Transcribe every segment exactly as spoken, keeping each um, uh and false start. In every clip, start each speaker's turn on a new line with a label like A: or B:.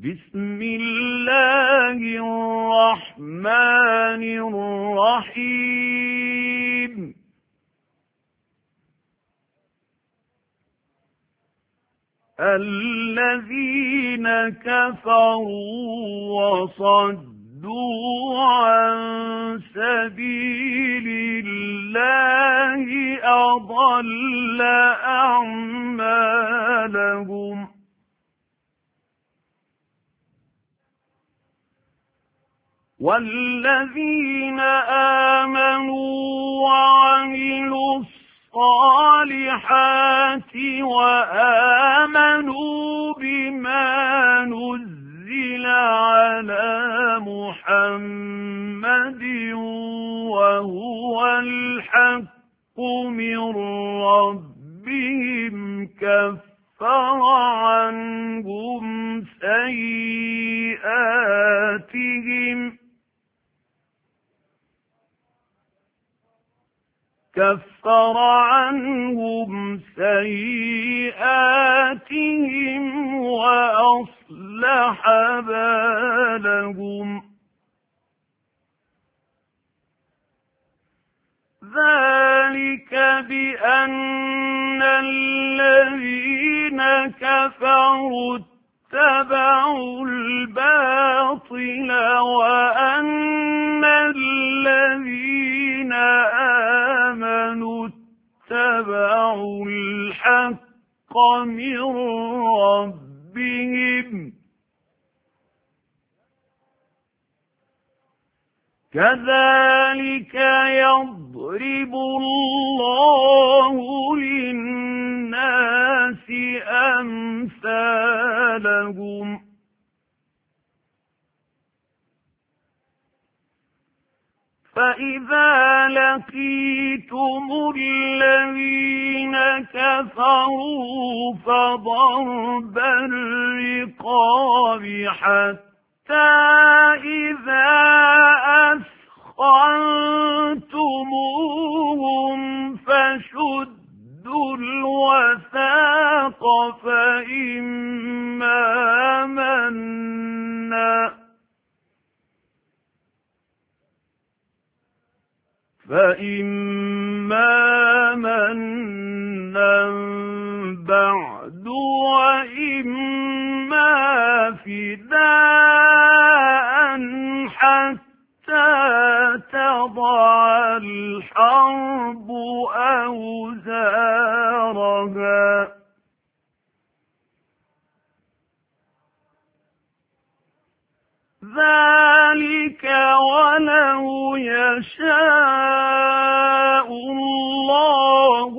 A: بسم الله الرحمن الرحيم الذين كفروا وصدوا عن سبيل الله أضل أعمالهم والذين آمنوا وعملوا الصالحات وآمنوا بما نزل على محمد وهو الحق من ربهم كفر عنهم سيئاتهم كفر عنهم سيئاتهم وأصلح بالهم ذلك بأن الذين كفروا اتبعوا الباطل وأن الذين آمنوا اتبعوا الحق من ربهم كذلك يضرب الله للناس أمثالهم فإذا لقيتم الذين كفروا فضرب الرقاب حتى إذا أثخنتموهم فشدوا الوثاق فإما منا فإما منا بعد وإما فداء حتى تضع الحرب أوزارها ذلك ولو يشاء الله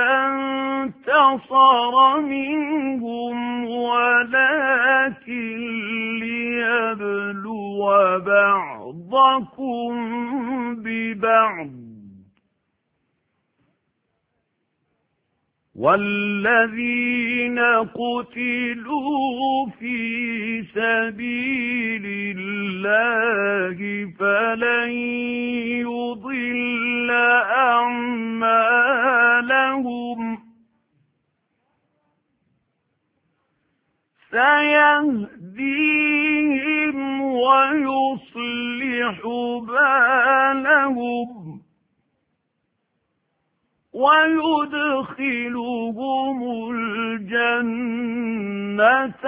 A: لانتصر منهم ولكن ليبلو بعضكم ببعض والذين قتلوا في سبيل الله فلن يضل أعمالهم سيهديهم ويصلح بالهم ويدخلهم الجنة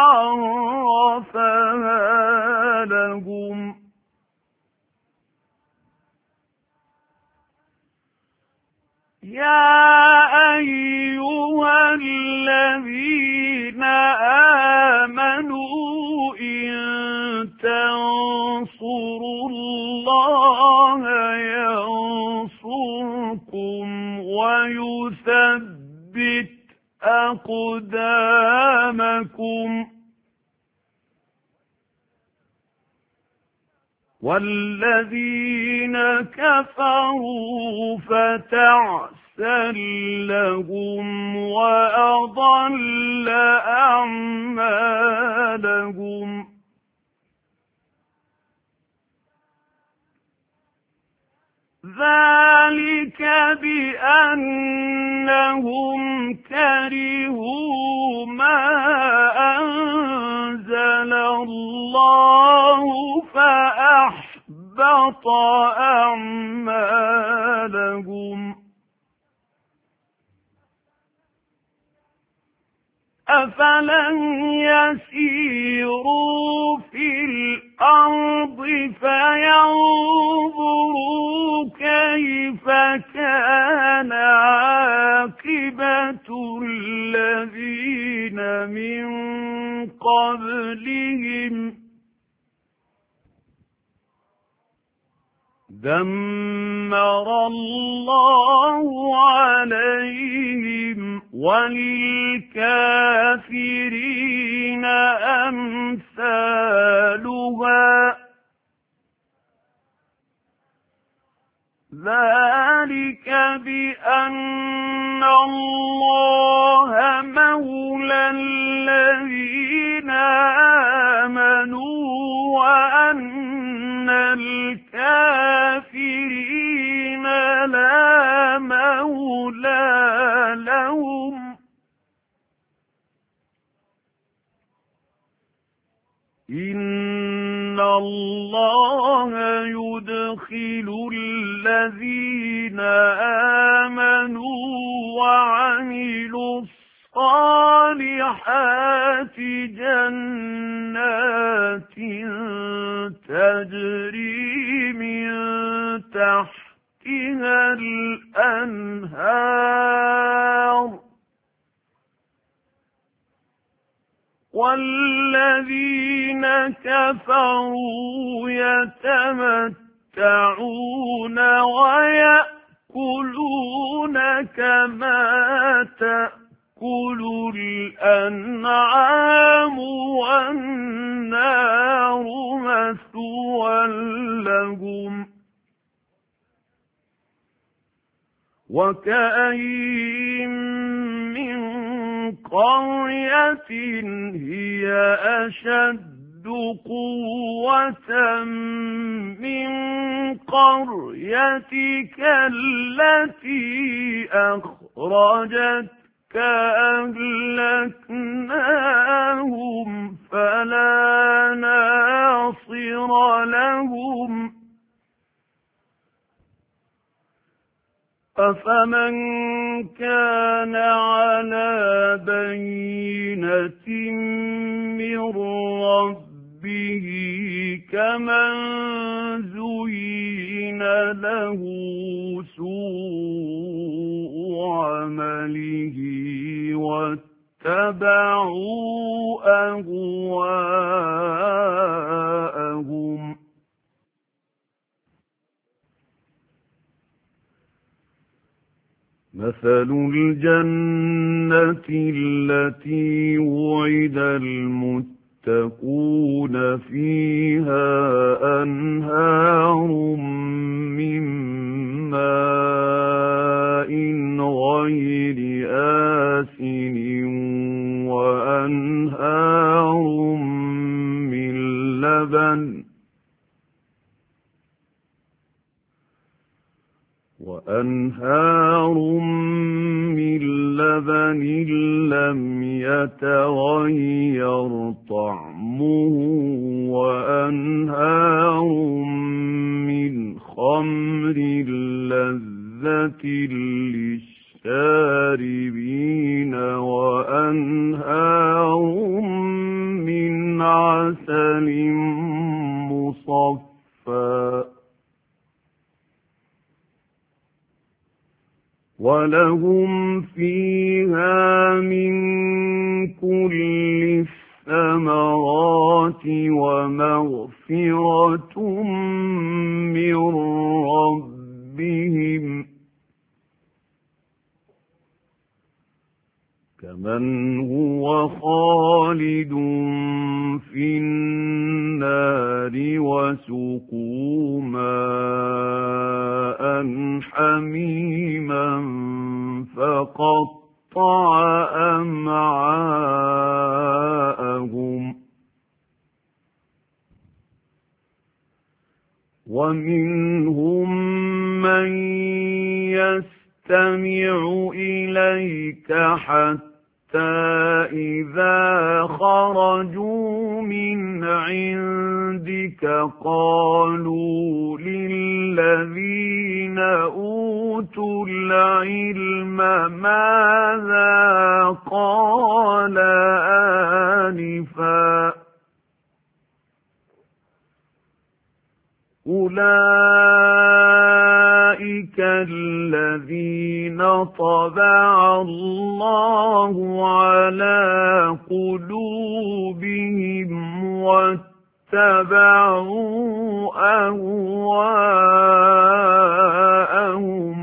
A: عرفها لهم يا أيها الذين آمنوا إن تنصروا الله ينصركم ويثبت أقدامكم والذين كفروا فتعسا لهم وأضل أعمالهم ذلك بأنهم كرهوا ما أنزل أعمالهم أفلم يسيروا في الأرض فينظروا كيف كان عاقبة الذين من قبلهم دمر الله عليهم وللكافرين أمثالها ذلك بأن الله مولى الذين آمنوا وأن الكافرين لا مولى لهم إن الله يدخل الذين آمنوا وعملوا الصالحات جنات تجري من تحتها الأنهار والذين كفروا يتمتعون ويأكلون كما تأكل الأنعام والنار مثوى لهم وكأين من قرية هي أشد قوة من قريتك التي أخرجتك أهلكناهم فلا ناصر لهم أفمن كان على بينة من ربه كمن زين له سوء عمله واتبعوا أهواءهم مثل الجنة التي وعد المتقون فيها أنهار من ماء غير آسن وأنهار من لبن وأنهار من لبن لم يتغير طعمه وأنهار من خمر لذة للشاربين وأنهار من عسل مصفى ولهم فيها من كل الثمرات ومغفرة من ربهم كمن هو خالد في النار وسقوا ماء حميما فقطع أمعاءهم ومنهم من يستمع إليك حتى إذا خرجوا من عند عندك قالوا للذين أوتوا العلم ماذا قال آنفا أولئك الذين طبع الله على قلوبهم واتبعوا أهواءهم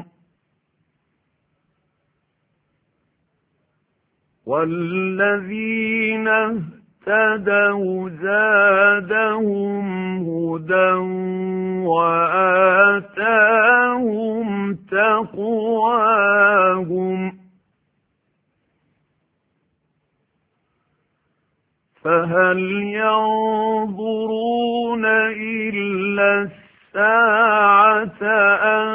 A: والذين اهتدوا زادهم هدى وآتاهم تقواهم فهل ينظرون إلا الساعة أن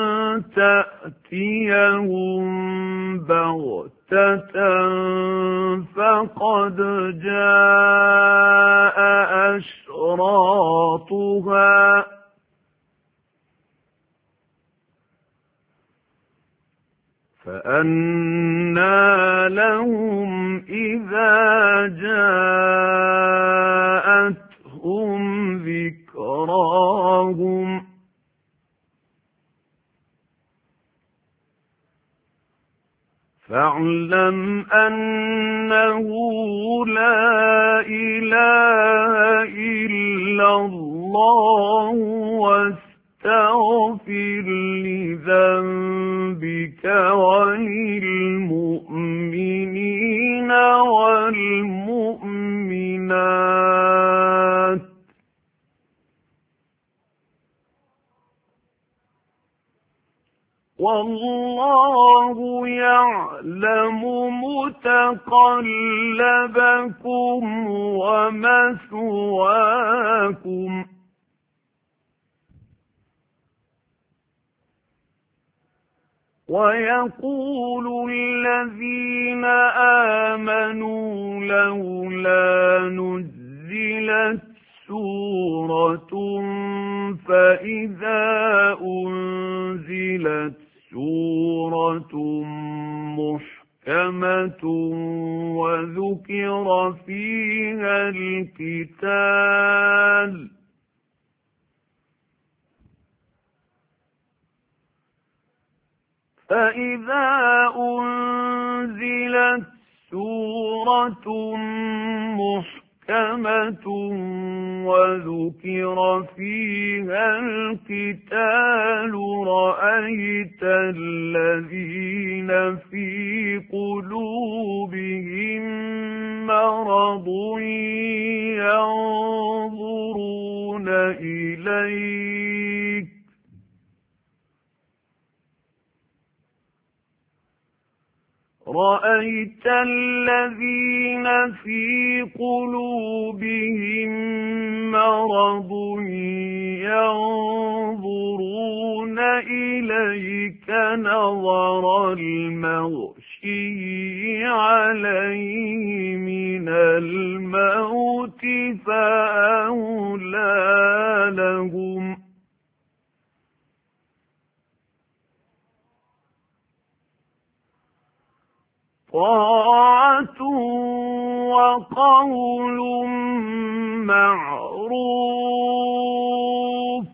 A: تأتيهم بغتة فقد جاء أشراطها فأنى لهم إذا جاءتهم ذكراهم فاعلم أنه لا إله إلا الله واستغفر لذنبك وللمؤمنين والمؤمنات والله يعلم متقلبكم ومثواكم ويقول الذين آمنوا لولا نزلت سورة فإذا أنزلت سورة محكمة وذكر فيها القتال فإذا أنزلت سورة محكمة وذكر فيها القتال رأيت الذين في قلوبهم مرض ينظرون إليك رأيت الذين في قلوبهم مرض ينظرون إليك نظر المغشي عليه من الموت فأولى لهم طاعة وقول معروف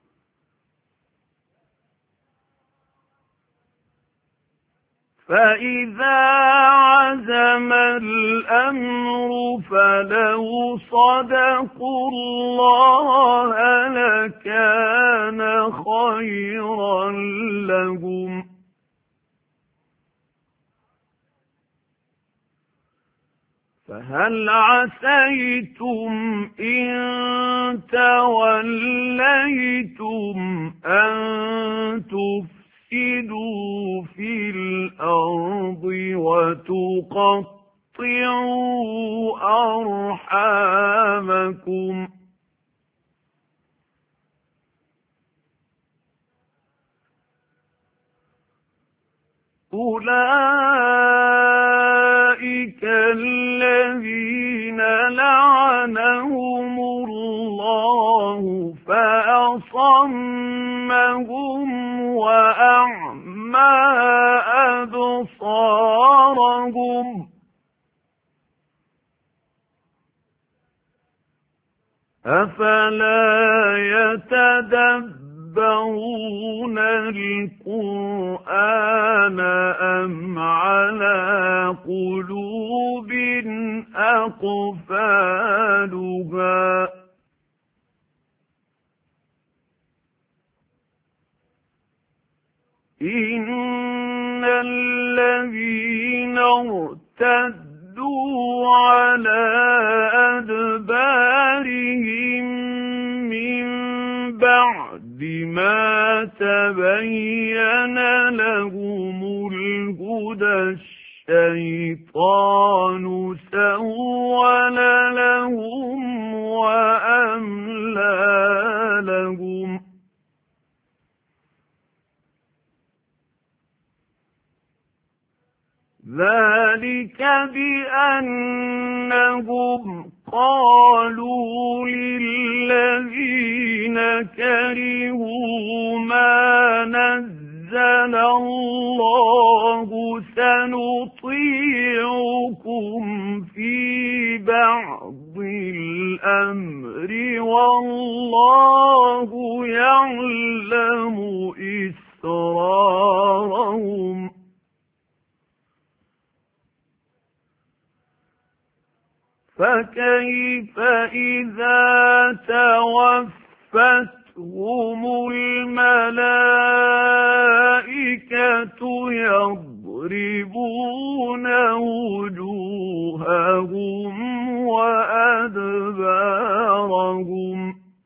A: فإذا عزم الأمر فلو صدقوا الله لكان خيرا لهم فهل عسيتم إن توليتم أن تفسدوا في الأرض وتقطعوا أرحامكم أولئك الذين فلعنهم الله فأصمهم وأعمى أبصارهم أفلا يتدبرون القرآن أم على قلوب أقفالها إن الذين ارتدوا على أدبارهم من بعد ما تبين لهم الهدى الشيطان سول لهم وأملى لهم ذلك بأنهم قالوا للذين كرهوا ما نزل الله سنطيعكم في بعض الأمر والله يعلم إسرارهم فكيف إذا توفتهم الملائكة يضربون وجوههم وأدبارهم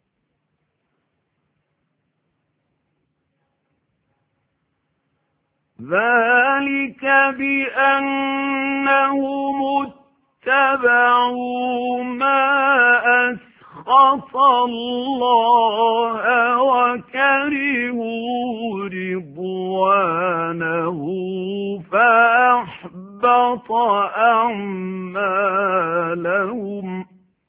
A: ذلك بأنهم اتبعوا ما أسخط الله وكرهوا رضوانه فأحبط أعمالهم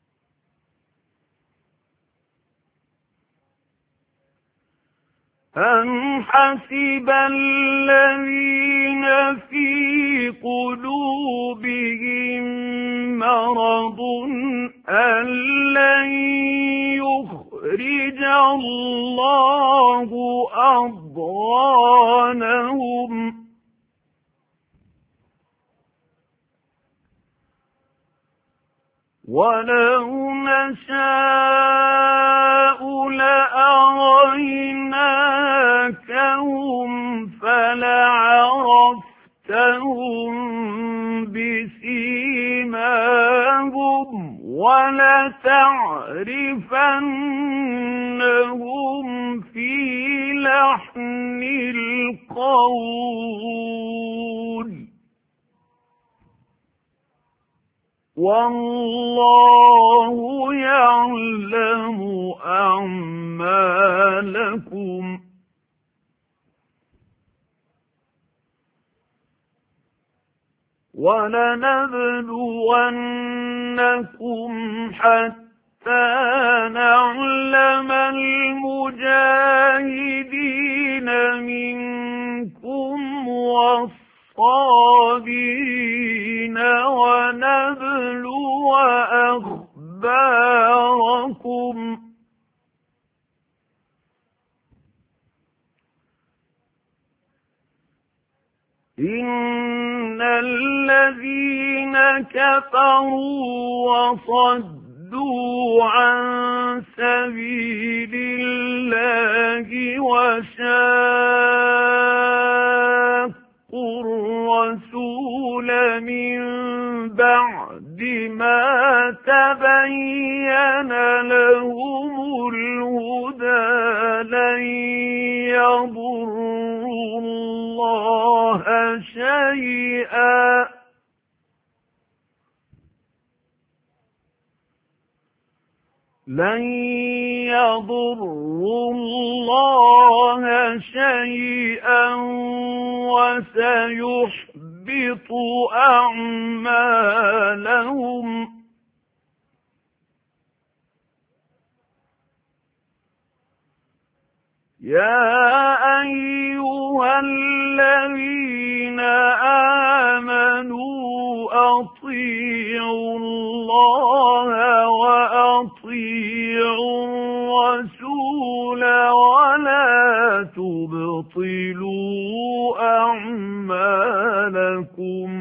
A: أم حسب الذين في قلوبهم مرض أن لن يخرج الله أضغانهم ولو نشاء لأريناكهم فلعرفتهم بسيماهم ولتعرفنهم في لحن القول والله يعلم أعمالكم ولنبلونكم حتى نعلم المجاهدين منكم والصابرين ونبلو أخباركم إن الذين كفروا وصدوا عن سبيل الله وشاقوا الرسول من بعد ما تبين لهم الهدى لن يضروا الله شيئا لن يضروا الله شيئا وسيحبط أعمالهم يا أيها الذين آمنوا أطيعوا الله وأطيعوا الرسول ولا تبطلوا أعمالكم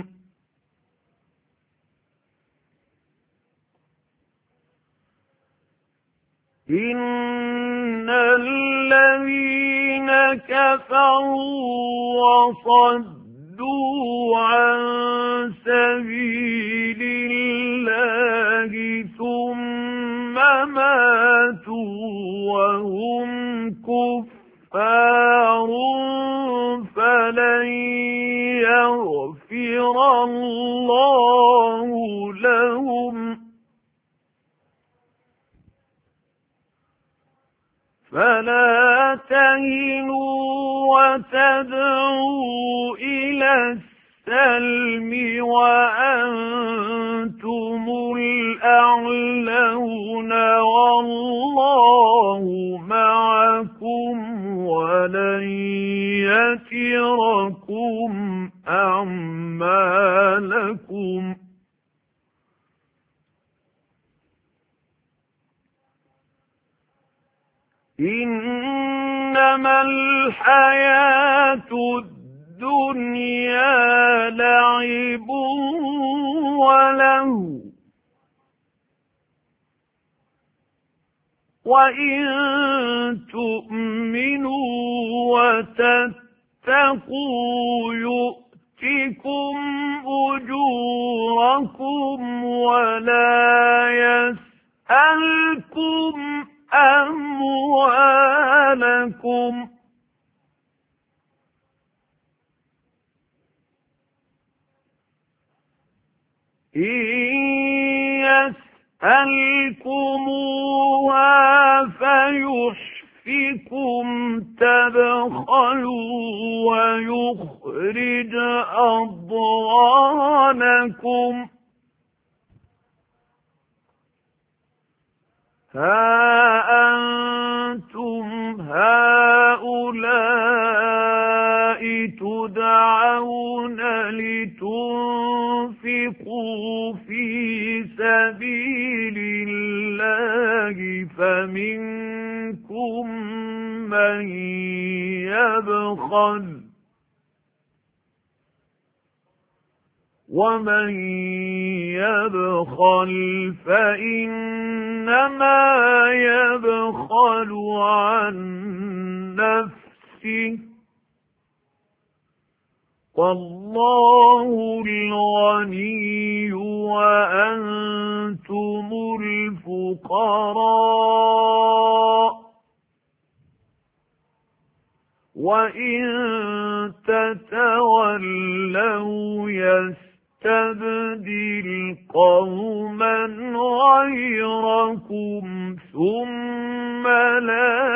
A: إن الذين كفروا وصدوا عن سبيل الله ثم ماتوا وهم كفار فلن يغفر الله لهم فلا تهنوا وتدعوا إلى السلم وأنتم الأعلون والله معكم ولن يتركم أعمالكم إنما الحياة الدنيا لعب وله وإن تؤمنوا وتتقوا يؤتكم أجوركم ولا يسألكم أموالكم إن يسألكموها فيحفكم تبخلوا ويخرج أضغانكم ها أنتم هؤلاء تدعون لتنفقوا في سبيل الله فمنكم من يبخل ومن يبخل فإنما يبخل عن نفسه والله الغني وأنتم الفقراء وإن تتولوا يستبدل قوما غيركم ثم لا